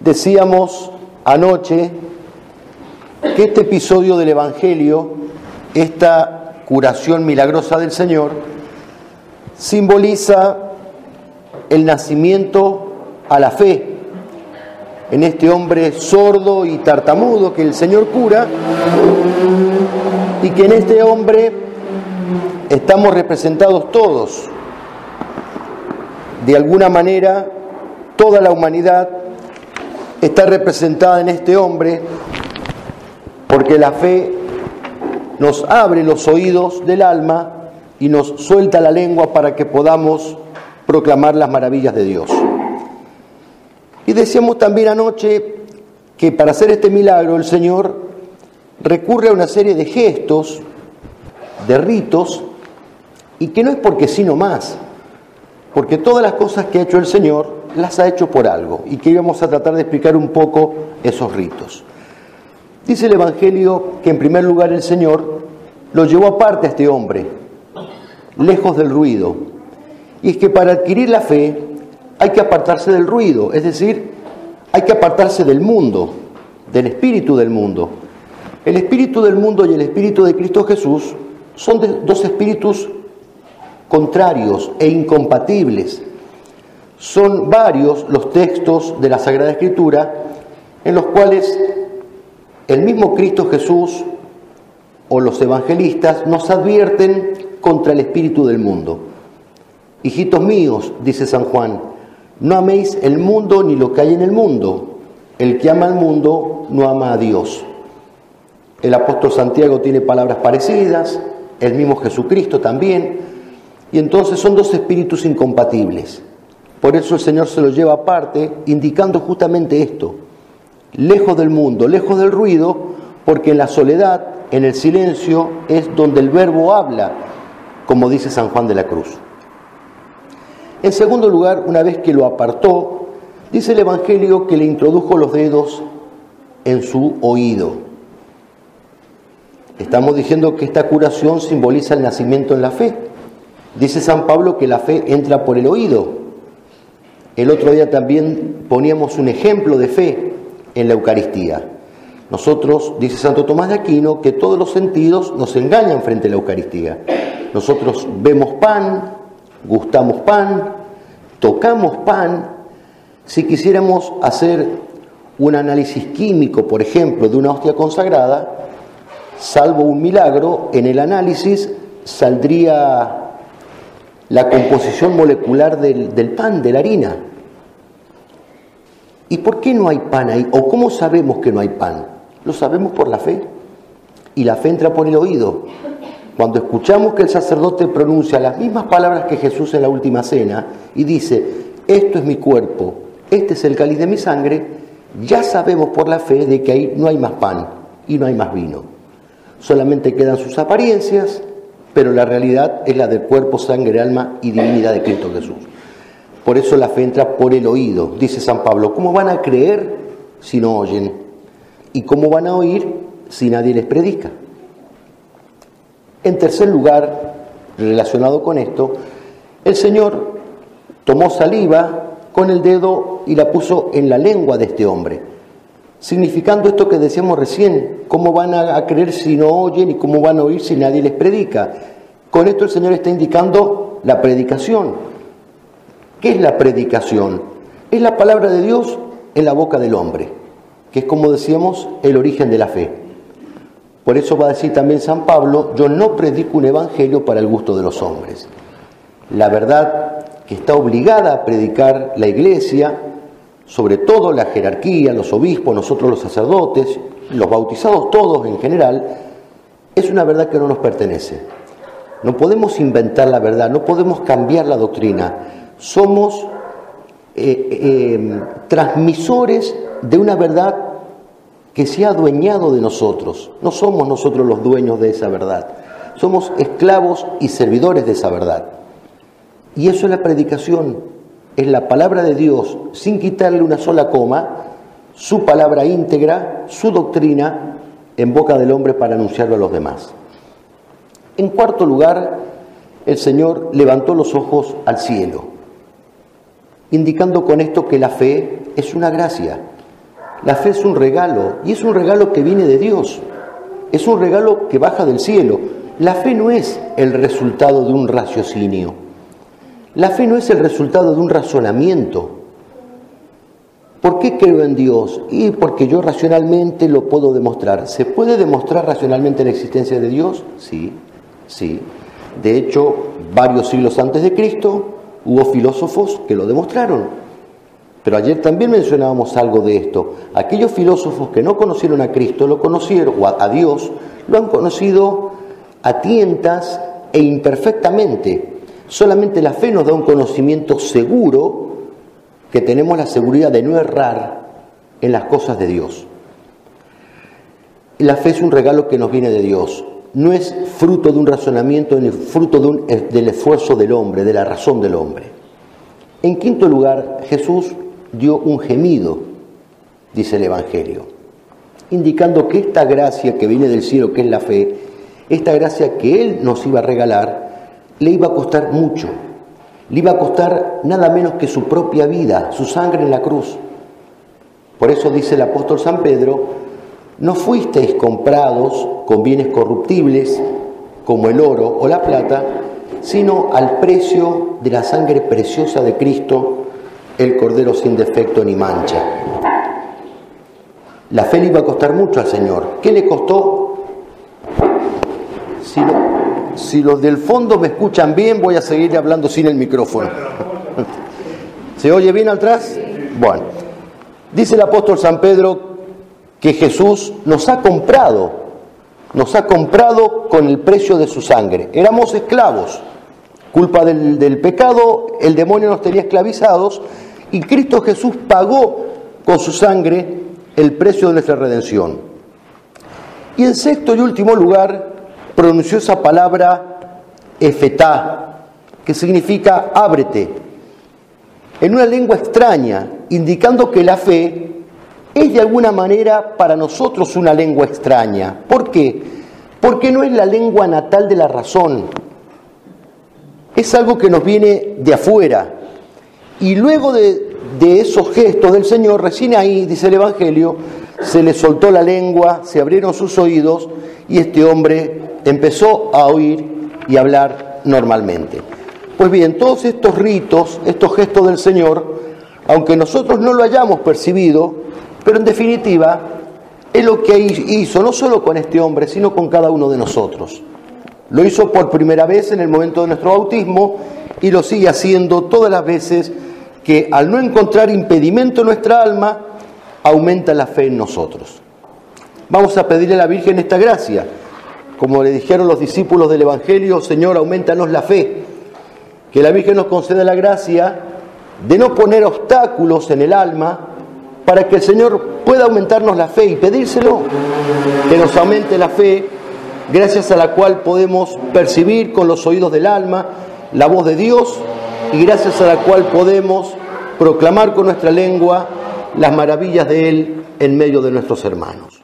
Decíamos anoche que este episodio del Evangelio, esta curación milagrosa del Señor, simboliza el nacimiento a la fe en este hombre sordo y tartamudo que el Señor cura, y que en este hombre estamos representados todos. De alguna manera, toda la humanidad está representada en este hombre, porque la fe nos abre los oídos del alma y nos suelta la lengua para que podamos proclamar las maravillas de Dios. Y decíamos también anoche que para hacer este milagro el Señor recurre a una serie de gestos, de ritos, y que no es porque sí nomás, porque todas las cosas que ha hecho el Señor las ha hecho por algo, y que íbamos a tratar de explicar un poco esos ritos. Dice el Evangelio que en primer lugar el Señor lo llevó aparte a este hombre, lejos del ruido. Y es que para adquirir la fe hay que apartarse del ruido, es decir, hay que apartarse del mundo, del espíritu del mundo. El espíritu del mundo y el espíritu de Cristo Jesús son dos espíritus contrarios e incompatibles. Son varios los textos de la Sagrada Escritura en los cuales el mismo Cristo Jesús o los evangelistas nos advierten contra el espíritu del mundo. Hijitos míos, dice San Juan, no améis el mundo ni lo que hay en el mundo. El que ama al mundo no ama a Dios. El apóstol Santiago tiene palabras parecidas, el mismo Jesucristo también, y entonces son dos espíritus incompatibles. Por eso el Señor se los lleva aparte, indicando justamente esto: lejos del mundo, lejos del ruido, porque en la soledad, en el silencio, es donde el Verbo habla, como dice San Juan de la Cruz. En segundo lugar, una vez que lo apartó, dice el Evangelio que le introdujo los dedos en su oído. Estamos diciendo que esta curación simboliza el nacimiento en la fe. Dice San Pablo que la fe entra por el oído. El otro día también poníamos un ejemplo de fe en la Eucaristía. Nosotros, dice Santo Tomás de Aquino, que todos los sentidos nos engañan frente a la Eucaristía. Nosotros vemos pan, gustamos pan, tocamos pan. Si quisiéramos hacer un análisis químico, por ejemplo, de una hostia consagrada, salvo un milagro, en el análisis saldría la composición molecular del pan, de la harina. ¿Y por qué no hay pan ahí? ¿O cómo sabemos que no hay pan? Lo sabemos por la fe. Y la fe entra por el oído. Cuando escuchamos que el sacerdote pronuncia las mismas palabras que Jesús en la última cena y dice: esto es mi cuerpo, este es el cáliz de mi sangre, ya sabemos por la fe de que ahí no hay más pan y no hay más vino. Solamente quedan sus apariencias, pero la realidad es la del cuerpo, sangre, alma y divinidad de Cristo Jesús. Por eso la fe entra por el oído. Dice San Pablo: ¿cómo van a creer si no oyen? ¿Y cómo van a oír si nadie les predica? En tercer lugar, relacionado con esto, el Señor tomó saliva con el dedo y la puso en la lengua de este hombre, significando esto que decíamos recién: ¿cómo van a creer si no oyen y cómo van a oír si nadie les predica? Con esto el Señor está indicando la predicación. ¿Qué es la predicación? Es la palabra de Dios en la boca del hombre, que es, como decíamos, el origen de la fe. Por eso va a decir también San Pablo: yo no predico un evangelio para el gusto de los hombres. La verdad que está obligada a predicar la Iglesia, sobre todo la jerarquía, los obispos, nosotros los sacerdotes, los bautizados todos en general, es una verdad que no nos pertenece. No podemos inventar la verdad, no podemos cambiar la doctrina. Somos transmisores de una verdad que se ha adueñado de nosotros. No somos nosotros los dueños de esa verdad. Somos esclavos y servidores de esa verdad. Y eso es la predicación. Es la palabra de Dios, sin quitarle una sola coma, su palabra íntegra, su doctrina, en boca del hombre para anunciarlo a los demás. En cuarto lugar, el Señor levantó los ojos al cielo, indicando con esto que la fe es una gracia. La fe es un regalo, y es un regalo que viene de Dios. Es un regalo que baja del cielo. La fe no es el resultado de un raciocinio. La fe no es el resultado de un razonamiento. ¿Por qué creo en Dios? Y porque yo racionalmente lo puedo demostrar. ¿Se puede demostrar racionalmente la existencia de Dios? Sí, sí. De hecho, varios siglos antes de Cristo hubo filósofos que lo demostraron. Pero ayer también mencionábamos algo de esto. Aquellos filósofos que no conocieron a Cristo, lo conocieron, o a Dios, lo han conocido a tientas e imperfectamente. Solamente la fe nos da un conocimiento seguro, que tenemos la seguridad de no errar en las cosas de Dios. La fe es un regalo que nos viene de Dios. No es fruto de un razonamiento ni fruto del esfuerzo del hombre, de la razón del hombre. En quinto lugar, Jesús dio un gemido, dice el Evangelio, indicando que esta gracia que viene del cielo, que es la fe, esta gracia que Él nos iba a regalar, le iba a costar mucho. Le iba a costar nada menos que su propia vida, su sangre en la cruz. Por eso dice el apóstol San Pedro: no fuisteis comprados con bienes corruptibles, como el oro o la plata, sino al precio de la sangre preciosa de Cristo, el Cordero sin defecto ni mancha. La fe le iba a costar mucho al Señor. ¿Qué le costó? Si los del fondo me escuchan bien, voy a seguir hablando sin el micrófono. ¿Se oye bien atrás? Bueno, dice el apóstol San Pedro que Jesús nos ha comprado con el precio de su sangre. Éramos esclavos, culpa del pecado, el demonio nos tenía esclavizados, y Cristo Jesús pagó con su sangre el precio de nuestra redención. Y en sexto y último lugar, pronunció esa palabra efetá, que significa ábrete, en una lengua extraña, indicando que la fe es de alguna manera para nosotros una lengua extraña. ¿Por qué? Porque no es la lengua natal de la razón. Es algo que nos viene de afuera. Y luego de esos gestos del Señor, recién ahí, dice el Evangelio, se le soltó la lengua, se abrieron sus oídos y este hombre empezó a oír y hablar normalmente. Pues bien, todos estos ritos, estos gestos del Señor, aunque nosotros no lo hayamos percibido, pero en definitiva es lo que hizo, no solo con este hombre, sino con cada uno de nosotros. Lo hizo por primera vez en el momento de nuestro bautismo y lo sigue haciendo todas las veces que, al no encontrar impedimento en nuestra alma, aumenta la fe en nosotros. Vamos a pedirle a la Virgen esta gracia. Como le dijeron los discípulos del Evangelio: Señor, aumentanos la fe. Que la Virgen nos conceda la gracia de no poner obstáculos en el alma para que el Señor pueda aumentarnos la fe, y pedírselo, que nos aumente la fe, gracias a la cual podemos percibir con los oídos del alma la voz de Dios, y gracias a la cual podemos proclamar con nuestra lengua las maravillas de Él en medio de nuestros hermanos.